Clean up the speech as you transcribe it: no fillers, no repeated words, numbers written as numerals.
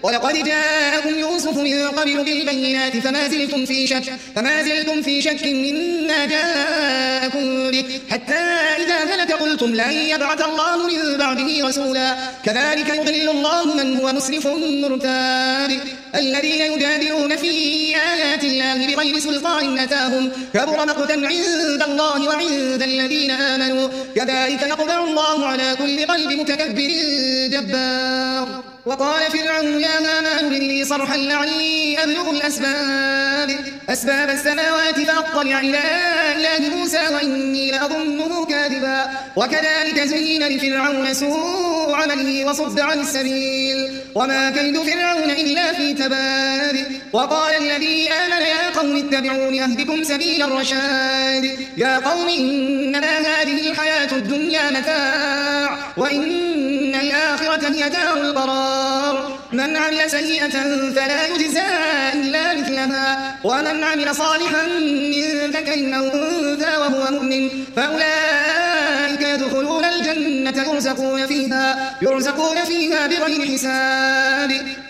ولقد جاءكم يوسف من قبل بالبينات فما زلتم في شك مما جاءكم به حتى إذا هلك قلتم لن يبعث الله من بعده رسولا كذلك يضل الله من هو مسرف مرتاب الذين يجادلون في آيات الله بغير سلطان أتاهم كبر مقتا عند الله وعند الذين آمنوا كذلك يطبع الله على كل قلب متكبر جبار وقال فرعون يا هامان ابن لي صرحا لعلي أبلغ أسباب السماوات فأطلع إلى إله موسى وإني لأظنه كاذبا وكذلك زين لفرعون سوء عمله وصد عن السبيل وما كيد فرعون إلا في تباب وقال الذي آمن يا قوم اتبعون أهدكم سبيل الرشاد يا قوم إنما هذه الحياة الدنيا متاع وإن الآخرة هي دار القرار من عمل سيئة فلا يجزى إلا مثلها ومن عمل صالحا من ذكر أو أنثى وهو مؤمن فأولئك يدخلون الجنة يرزقون فيها بغير حساب